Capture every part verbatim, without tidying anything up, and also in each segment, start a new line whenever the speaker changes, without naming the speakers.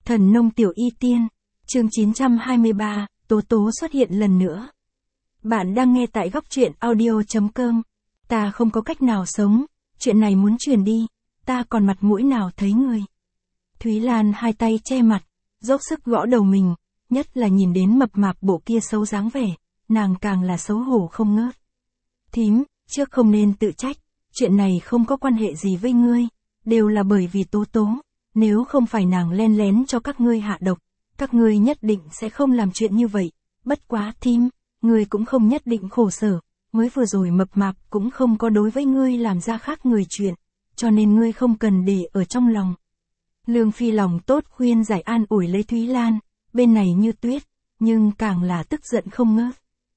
Thần nông tiểu y tiên, chương chín trăm hai mươi ba, Tố Tố xuất hiện lần nữa. Bạn đang nghe tại góc truyện audio chấm com. Ta không có cách nào sống, chuyện này muốn truyền đi, ta còn mặt mũi nào thấy người. Thúy Lan hai tay che mặt, dốc sức gõ đầu mình, nhất là nhìn đến mập mạp bộ kia xấu dáng vẻ, nàng càng là xấu hổ không ngớt. Thím, trước không nên tự trách, chuyện này không có quan hệ gì với ngươi, đều là bởi vì Tố Tố, nếu không phải nàng len lén cho các ngươi hạ độc, các ngươi nhất định sẽ không làm chuyện như vậy, bất quá thím, ngươi cũng không nhất định khổ sở, mới vừa rồi mập mạp cũng không có đối với ngươi làm ra khác người chuyện, cho nên ngươi không cần để ở trong lòng. Lương Phi lòng tốt khuyên giải an ủi lấy Thúy Lan, bên này Như Tuyết, nhưng càng là tức giận không ngớt.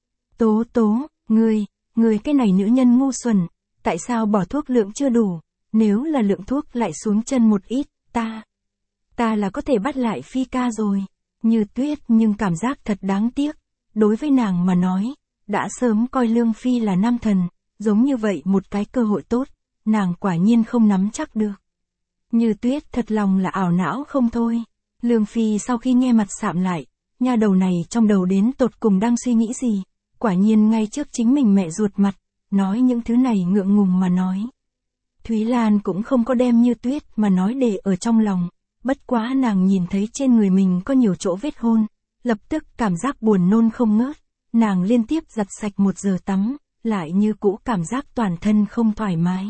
Tố Tố, ngươi, ngươi cái này nữ nhân ngu xuẩn, tại sao bỏ thuốc lượng chưa đủ, nếu là lượng thuốc lại xuống chân một ít, ta, ta là có thể bắt lại Phi ca rồi. Như Tuyết nhưng cảm giác thật đáng tiếc, đối với nàng mà nói, đã sớm coi Lương Phi là nam thần, giống như vậy một cái cơ hội tốt, nàng quả nhiên không nắm chắc được. Như Tuyết thật lòng là ảo não không thôi. Lương Phi sau khi nghe mặt sạm lại, nha đầu này trong đầu đến tột cùng đang suy nghĩ gì, quả nhiên ngay trước chính mình mẹ ruột mặt, nói những thứ này ngượng ngùng mà nói. Thúy Lan cũng không có đem Như Tuyết mà nói để ở trong lòng, bất quá nàng nhìn thấy trên người mình có nhiều chỗ vết hôn, lập tức cảm giác buồn nôn không ngớt, nàng liên tiếp giặt sạch một giờ tắm, lại như cũ cảm giác toàn thân không thoải mái.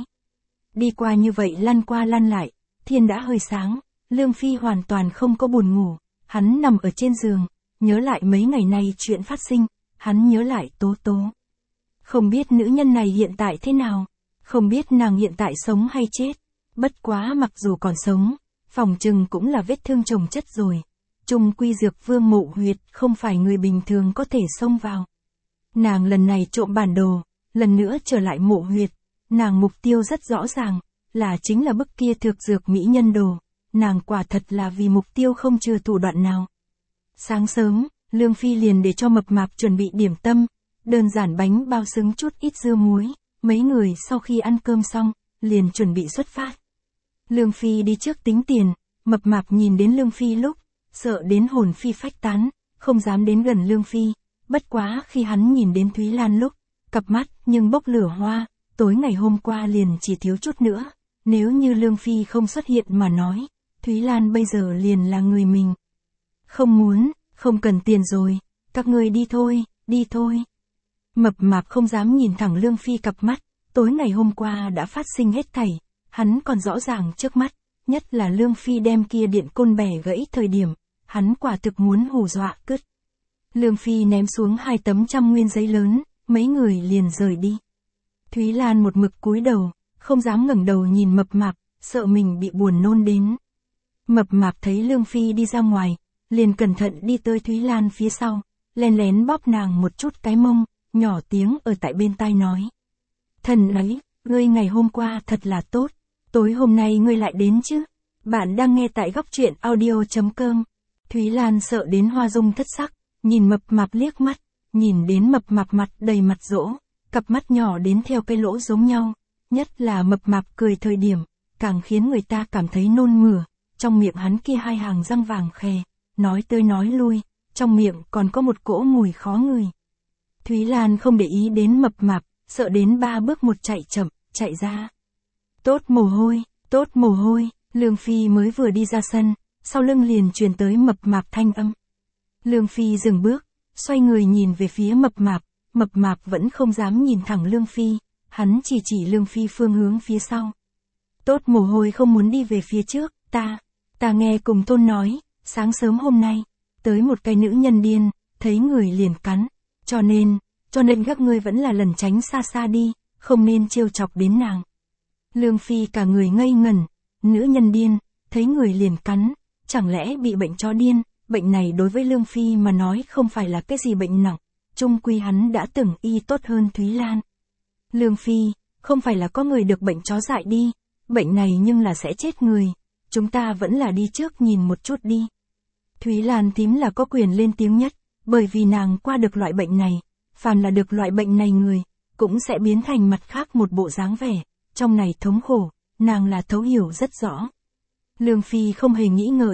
Đi qua như vậy lăn qua lăn lại, thiên đã hơi sáng, Lương Phi hoàn toàn không có buồn ngủ, hắn nằm ở trên giường, nhớ lại mấy ngày nay chuyện phát sinh, hắn nhớ lại Tố Tố. Không biết nữ nhân này hiện tại thế nào, không biết nàng hiện tại sống hay chết, bất quá mặc dù còn sống, phòng chừng cũng là vết thương chồng chất rồi. Chung quy Dược Vương mộ huyệt không phải người bình thường có thể xông vào. Nàng lần này trộm bản đồ, lần nữa trở lại mộ huyệt, nàng mục tiêu rất rõ ràng, là chính là bức kia thực dược mỹ nhân đồ, nàng quả thật là vì mục tiêu không chừa thủ đoạn nào. Sáng sớm, Lương Phi liền để cho mập mạp chuẩn bị điểm tâm, đơn giản bánh bao xứng chút ít dưa muối, mấy người sau khi ăn cơm xong, liền chuẩn bị xuất phát. Lương Phi đi trước tính tiền, mập mạp nhìn đến Lương Phi lúc, sợ đến hồn phi phách tán, không dám đến gần Lương Phi, bất quá khi hắn nhìn đến Thúy Lan lúc, cặp mắt nhưng bốc lửa hoa, tối ngày hôm qua liền chỉ thiếu chút nữa, nếu như Lương Phi không xuất hiện mà nói, Thúy Lan bây giờ liền là người mình. Không muốn, không cần tiền rồi, các ngươi đi thôi, đi thôi. Mập mạp không dám nhìn thẳng Lương Phi cặp mắt, tối ngày hôm qua đã phát sinh hết thảy, hắn còn rõ ràng trước mắt, nhất là Lương Phi đem kia điện côn bẻ gãy thời điểm, hắn quả thực muốn hù dọa cứt. Lương Phi ném xuống hai tấm trăm nguyên giấy lớn, mấy người liền rời đi. Thúy Lan một mực cúi đầu, không dám ngẩng đầu nhìn mập mạp, sợ mình bị buồn nôn đến. Mập mạp thấy Lương Phi đi ra ngoài, liền cẩn thận đi tới Thúy Lan phía sau, len lén bóp nàng một chút cái mông, nhỏ tiếng ở tại bên tai nói. Thần ấy, ngươi ngày hôm qua thật là tốt, tối hôm nay ngươi lại đến chứ. Bạn đang nghe tại góc truyện audio chấm com. Thúy Lan sợ đến hoa dung thất sắc, nhìn mập mạp liếc mắt, nhìn đến mập mạp mặt đầy mặt dỗ, cặp mắt nhỏ đến theo cái lỗ giống nhau, nhất là mập mạp cười thời điểm, càng khiến người ta cảm thấy nôn mửa, trong miệng hắn kia hai hàng răng vàng khè, nói tới nói lui, trong miệng còn có một cỗ mùi khó ngửi. Thúy Lan không để ý đến mập mạp, sợ đến ba bước một chạy chậm, chạy ra. Tốt mồ hôi, tốt mồ hôi, Lương Phi mới vừa đi ra sân, sau lưng liền truyền tới mập mạp thanh âm. Lương Phi dừng bước, xoay người nhìn về phía mập mạp, mập mạp vẫn không dám nhìn thẳng Lương Phi, hắn chỉ chỉ Lương Phi phương hướng phía sau. Tốt mồ hôi không muốn đi về phía trước, ta, ta nghe cùng Tôn nói, sáng sớm hôm nay, tới một cái nữ nhân điên, thấy người liền cắn, cho nên, cho nên các ngươi vẫn là lần tránh xa xa đi, không nên trêu chọc đến nàng. Lương Phi cả người ngây ngẩn, nữ nhân điên, thấy người liền cắn, chẳng lẽ bị bệnh chó điên, bệnh này đối với Lương Phi mà nói không phải là cái gì bệnh nặng, chung quy hắn đã từng y tốt hơn Thúy Lan. Lương Phi, không phải là có người được bệnh chó dại đi, bệnh này nhưng là sẽ chết người, chúng ta vẫn là đi trước nhìn một chút đi. Thúy Lan thím là có quyền lên tiếng nhất, bởi vì nàng qua được loại bệnh này, phàm là được loại bệnh này người, cũng sẽ biến thành mặt khác một bộ dáng vẻ, trong này thống khổ, nàng là thấu hiểu rất rõ. Lương Phi không hề nghĩ ngợi,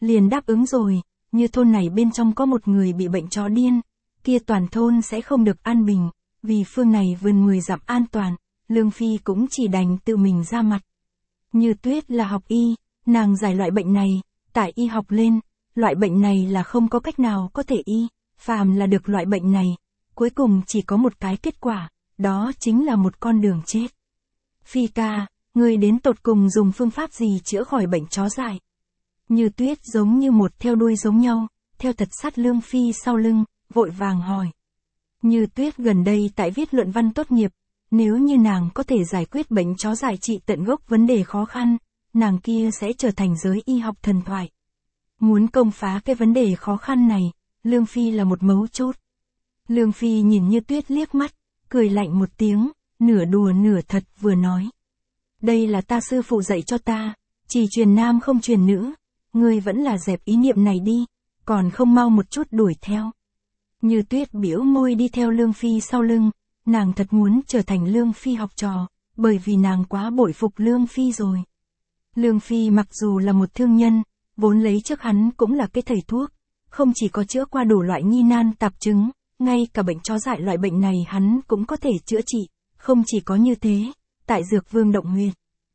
liền đáp ứng rồi, như thôn này bên trong có một người bị bệnh chó điên, kia toàn thôn sẽ không được an bình, vì phương này vườn mười dặm an toàn, Lương Phi cũng chỉ đành tự mình ra mặt. Như Tuyết là học y, nàng giải loại bệnh này, tại y học lên, loại bệnh này là không có cách nào có thể y, phàm là được loại bệnh này, cuối cùng chỉ có một cái kết quả, đó chính là một con đường chết. Phi ca, ngươi đến tột cùng dùng phương pháp gì chữa khỏi bệnh chó dại? Như Tuyết giống như một theo đuôi giống nhau, theo thật sát Lương Phi sau lưng, vội vàng hỏi. Như Tuyết gần đây tại viết luận văn tốt nghiệp, nếu như nàng có thể giải quyết bệnh chó dại trị tận gốc vấn đề khó khăn, nàng kia sẽ trở thành giới y học thần thoại. Muốn công phá cái vấn đề khó khăn này, Lương Phi là một mấu chốt. Lương Phi nhìn Như Tuyết liếc mắt, cười lạnh một tiếng, nửa đùa nửa thật vừa nói. Đây là ta sư phụ dạy cho ta, chỉ truyền nam không truyền nữ, ngươi vẫn là dẹp ý niệm này đi, còn không mau một chút đuổi theo. Như Tuyết biểu môi đi theo Lương Phi sau lưng, nàng thật muốn trở thành Lương Phi học trò, bởi vì nàng quá bội phục Lương Phi rồi. Lương Phi mặc dù là một thương nhân, vốn lấy trước hắn cũng là cái thầy thuốc, không chỉ có chữa qua đủ loại nghi nan tạp chứng, ngay cả bệnh chó dại loại bệnh này hắn cũng có thể chữa trị, không chỉ có như thế, tại Dược Vương Động Huyệt.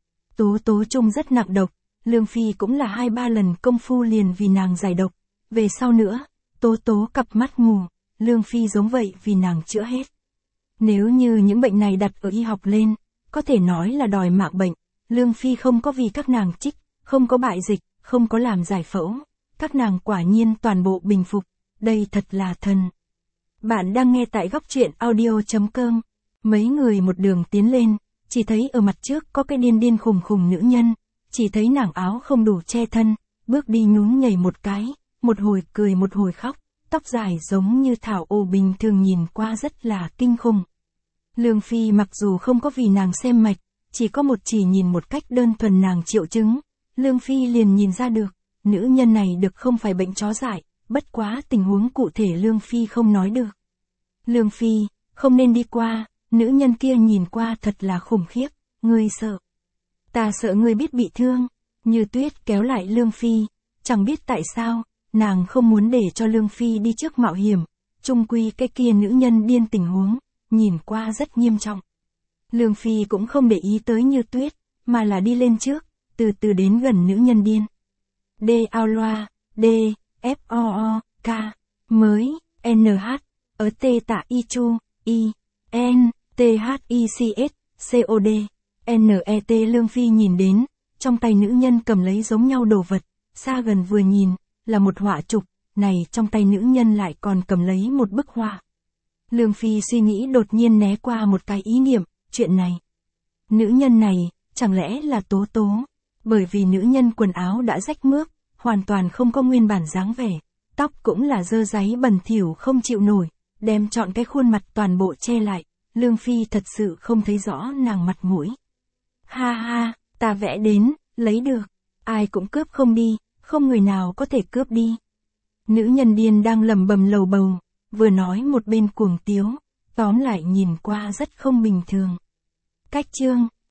Tố Tố Trung rất nặng độc, Lương Phi cũng là hai ba lần công phu liền vì nàng giải độc, về sau nữa, Tố Tố cặp mắt mù, Lương Phi giống vậy vì nàng chữa hết. Nếu như những bệnh này đặt ở y học lên, có thể nói là đòi mạng bệnh, Lương Phi không có vì các nàng trích, không có bại dịch, không có làm giải phẫu, các nàng quả nhiên toàn bộ bình phục, đây thật là thần. Bạn đang nghe tại góc truyện audio chấm com, mấy người một đường tiến lên, chỉ thấy ở mặt trước có cái điên điên khùng khùng nữ nhân, chỉ thấy nàng áo không đủ che thân, bước đi nhún nhảy một cái, một hồi cười một hồi khóc, tóc dài giống như thảo ô bình thường nhìn qua rất là kinh khủng. Lương Phi mặc dù không có vì nàng xem mạch, chỉ có một chỉ nhìn một cách đơn thuần nàng triệu chứng, Lương Phi liền nhìn ra được, nữ nhân này được không phải bệnh chó dại, bất quá tình huống cụ thể Lương Phi không nói được. Lương Phi, không nên đi qua, nữ nhân kia nhìn qua thật là khủng khiếp, ngươi sợ. Ta sợ ngươi biết bị thương, Như Tuyết kéo lại Lương Phi, chẳng biết tại sao, nàng không muốn để cho Lương Phi đi trước mạo hiểm, chung quy cái kia nữ nhân điên tình huống, nhìn qua rất nghiêm trọng. Lương Phi cũng không để ý tới Như Tuyết, mà là đi lên trước, từ từ đến gần nữ nhân điên. D. Ao loa, D. F O O, K, mới, N H, ở T tạ Y chu, I, N, T H I C S, C O D, N E T. Lương Phi nhìn đến, trong tay nữ nhân cầm lấy giống nhau đồ vật, xa gần vừa nhìn, là một họa trục, này trong tay nữ nhân lại còn cầm lấy một bức họa. Lương Phi suy nghĩ đột nhiên né qua một cái ý niệm, chuyện này. Nữ nhân này, chẳng lẽ là Tố Tố, bởi vì nữ nhân quần áo đã rách mướp, hoàn toàn không có nguyên bản dáng vẻ, tóc cũng là dơ dáy bẩn thỉu không chịu nổi, đem trọn cái khuôn mặt toàn bộ che lại, Lương Phi thật sự không thấy rõ nàng mặt mũi. Ha ha, ta vẽ đến, lấy được, ai cũng cướp không đi, không người nào có thể cướp đi. Nữ nhân điên đang lầm bầm lầu bầu, vừa nói một bên cuồng tiếu, tóm lại nhìn qua rất không bình thường. Cách chương